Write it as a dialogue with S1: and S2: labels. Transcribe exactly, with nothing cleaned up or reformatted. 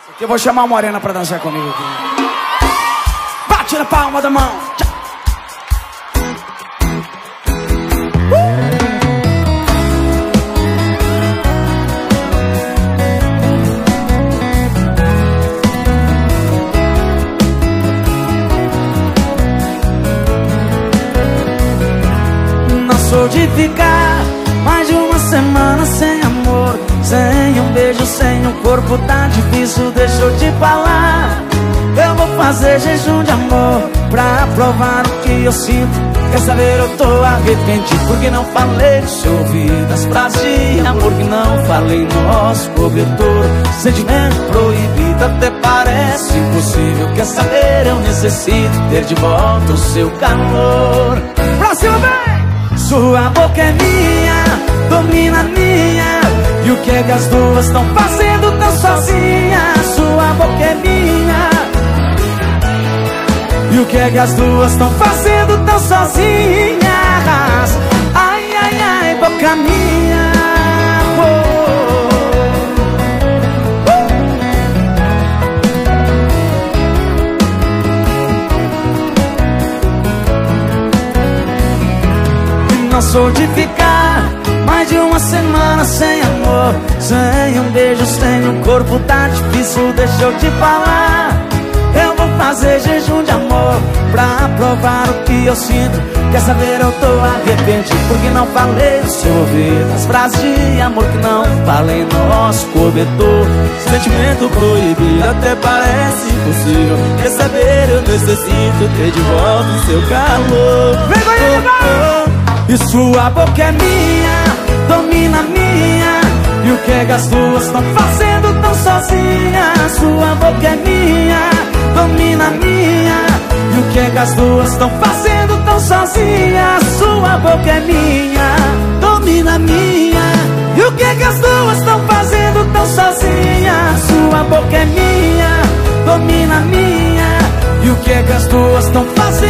S1: Eu vou chamar a Morena pra dançar comigo aqui. Bate na palma da mão. Não sou de ficar mais de uma semana sem amor, sem um beijo, sem um corpo, tá difícil, deixa eu te falar. Eu vou fazer jejum de amor pra provar o que eu sinto. Quer saber, eu tô arrependido porque não falei no seu ouvido as frases de amor que não falei no nosso cobertor. Sentimento proibido até parece impossível. Quer saber, eu necessito ter de volta o seu calor. Pra cima, vem! Sua boca é minha, domina a minha. E o que é que as duas estão fazendo tão sozinhas? Sua boca é minha. E o que é que as duas estão fazendo tão sozinhas? Ai, ai, ai, boca minha. Oh. Uh. Não sou de ficar mais de uma semana sem amor, sem um beijo, sem um corpo, tá difícil, deixa eu te falar. Eu vou fazer jejum de amor pra provar o que eu sinto. Quer saber, eu tô arrependido porque não falei no seu ouvido as frases de amor que não falei no nosso cobertor. Sentimento proibido até parece impossível. Quer saber, eu necessito ter de volta o seu calor. Vem, vai, vai! E sua boca é minha, domina a minha. E o que é que as duas estão fazendo tão sozinhas? Sua boca é minha, domina a minha. E o que é que as duas estão fazendo tão sozinhas? Sua boca é minha, domina a minha. E o que é que as duas estão fazendo tão sozinhas? Sua boca é minha, domina a minha. E o que é que as duas estão fazendo